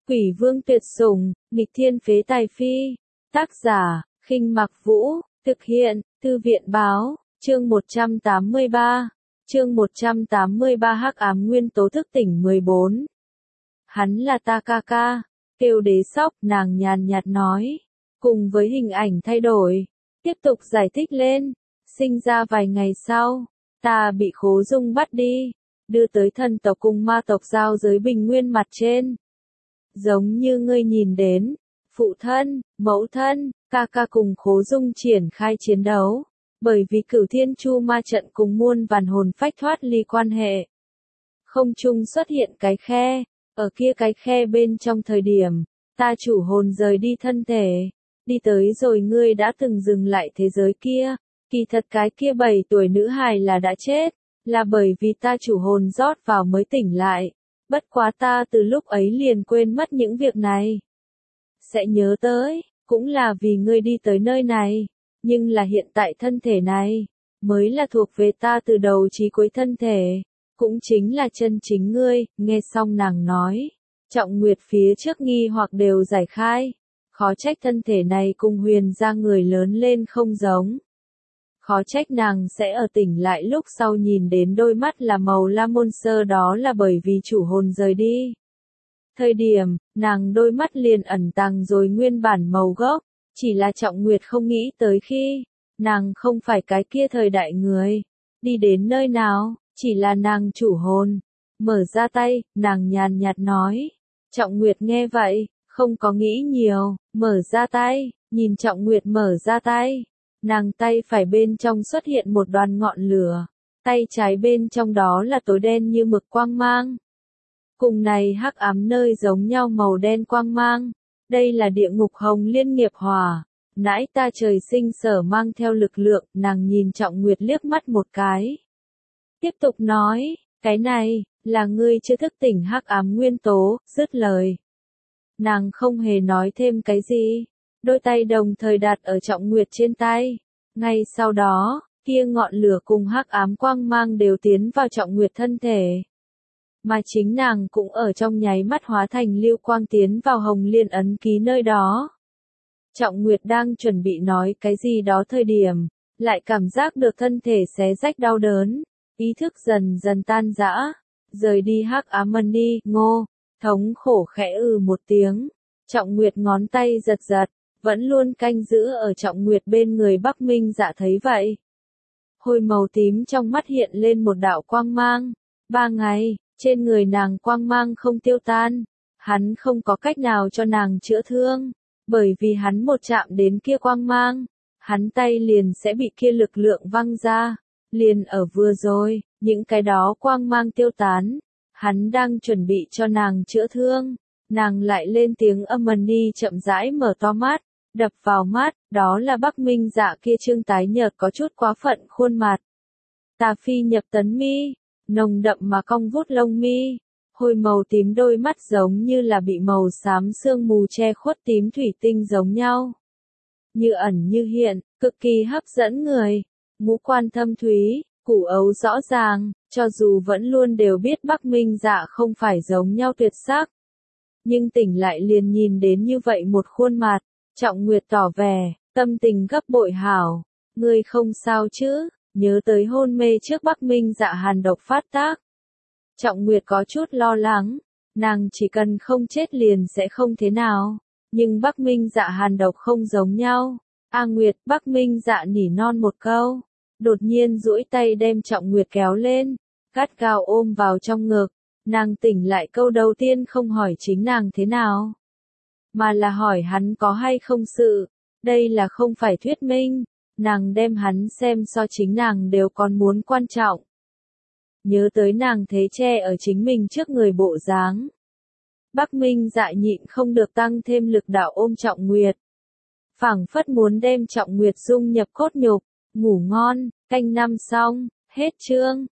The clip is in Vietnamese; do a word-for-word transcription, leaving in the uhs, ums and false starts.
Quỷ vương tuyệt sủng, nghịch thiên phế tài phi. Tác giả, Khinh Mặc Vũ, thực hiện, Thư viện báo, chương một trăm tám mươi ba. Chương một trăm tám mươi ba Hắc ám nguyên tố thức tỉnh mười bốn. Hắn là ta ca ca, kêu đế sóc, nàng nhàn nhạt nói. Cùng với hình ảnh thay đổi, tiếp tục giải thích lên. Sinh ra vài ngày sau, ta bị Khố Dung bắt đi, đưa tới thần tộc cùng ma tộc giao giới bình nguyên mặt trên. Giống như ngươi nhìn đến, phụ thân, mẫu thân, ca ca cùng Khố Dung triển khai chiến đấu, bởi vì Cửu Thiên Chu ma trận cùng muôn vàn hồn phách thoát ly quan hệ. Không trung xuất hiện cái khe, ở kia cái khe bên trong thời điểm, ta chủ hồn rời đi thân thể, đi tới rồi ngươi đã từng dừng lại thế giới kia, kỳ thật cái kia bảy tuổi nữ hài là đã chết, là bởi vì ta chủ hồn rót vào mới tỉnh lại. Bất quá ta từ lúc ấy liền quên mất những việc này. Sẽ nhớ tới, cũng là vì ngươi đi tới nơi này, nhưng là hiện tại thân thể này, mới là thuộc về ta từ đầu chí cuối thân thể, cũng chính là chân chính ngươi. Nghe xong nàng nói, Trọng Nguyệt phía trước nghi hoặc đều giải khai, khó trách thân thể này cùng Huyền gia người lớn lên không giống. Khó trách nàng sẽ ở tỉnh lại lúc sau nhìn đến đôi mắt là màu lam môn sơ, đó là bởi vì chủ hồn rời đi. Thời điểm, nàng đôi mắt liền ẩn tàng rồi nguyên bản màu gốc, chỉ là Trọng Nguyệt không nghĩ tới khi, nàng không phải cái kia thời đại người, đi đến nơi nào, chỉ là nàng chủ hồn. Mở ra tay, nàng nhàn nhạt nói. Trọng Nguyệt nghe vậy, không có nghĩ nhiều, mở ra tay, nhìn Trọng Nguyệt mở ra tay. Nàng tay phải bên trong xuất hiện một đoàn ngọn lửa, tay trái bên trong đó là tối đen như mực quang mang. Cùng này hắc ám nơi giống nhau màu đen quang mang, đây là địa ngục hồng liên nghiệp hỏa, nãi ta trời sinh sở mang theo lực lượng. Nàng nhìn Trọng Nguyệt liếc mắt một cái. Tiếp tục nói, cái này, là ngươi chưa thức tỉnh hắc ám nguyên tố. Dứt lời, nàng không hề nói thêm cái gì. Đôi tay đồng thời đặt ở Trọng Nguyệt trên tay. Ngay sau đó, kia ngọn lửa cùng hắc ám quang mang đều tiến vào Trọng Nguyệt thân thể. Mà chính nàng cũng ở trong nháy mắt hóa thành lưu quang tiến vào hồng liên ấn ký nơi đó. Trọng Nguyệt đang chuẩn bị nói cái gì đó thời điểm, lại cảm giác được thân thể xé rách đau đớn, ý thức dần dần tan rã, rời đi hắc ám mân đi. Ngô, thống khổ khẽ ừ một tiếng, Trọng Nguyệt ngón tay giật giật. Vẫn luôn canh giữ ở Trọng Nguyệt bên người Bắc Minh Dạ thấy vậy. Hôi màu tím trong mắt hiện lên một đạo quang mang. Ba ngày, trên người nàng quang mang không tiêu tan. Hắn không có cách nào cho nàng chữa thương. Bởi vì hắn một chạm đến kia quang mang, hắn tay liền sẽ bị kia lực lượng văng ra. Liền ở vừa rồi, những cái đó quang mang tiêu tán. Hắn đang chuẩn bị cho nàng chữa thương. Nàng lại lên tiếng âm ầm đi, chậm rãi mở to mắt. Đập vào mắt, đó là Bắc Minh Dạ kia trương tái nhợt có chút quá phận khuôn mặt. Tà phi nhập tấn mi, nồng đậm mà cong vút lông mi, hôi màu tím đôi mắt giống như là bị màu xám sương mù che khuất tím thủy tinh giống nhau. Như ẩn như hiện, cực kỳ hấp dẫn người, ngũ quan thâm thúy, củ ấu rõ ràng, cho dù vẫn luôn đều biết Bắc Minh Dạ không phải giống nhau tuyệt sắc. Nhưng tỉnh lại liền nhìn đến như vậy một khuôn mặt. Trọng Nguyệt tỏ vẻ, tâm tình gấp bội hảo. Ngươi không sao chứ, nhớ tới hôn mê trước Bắc Minh Dạ hàn độc phát tác. Trọng Nguyệt có chút lo lắng, nàng chỉ cần không chết liền sẽ không thế nào. Nhưng Bắc Minh Dạ hàn độc không giống nhau. A Nguyệt, Bắc Minh Dạ nỉ non một câu. Đột nhiên duỗi tay đem Trọng Nguyệt kéo lên, gắt gao ôm vào trong ngực. Nàng tỉnh lại câu đầu tiên không hỏi chính nàng thế nào, mà là hỏi hắn có hay không sự. Đây là không phải thuyết minh, nàng đem hắn xem so chính nàng đều còn muốn quan trọng. Nhớ tới nàng thế che ở chính mình trước người bộ dáng. Bắc Minh Dạ nhịn không được tăng thêm lực đạo ôm Trọng Nguyệt. Phảng phất muốn đem Trọng Nguyệt dung nhập cốt nhục. Ngủ ngon, canh năm xong, hết chương.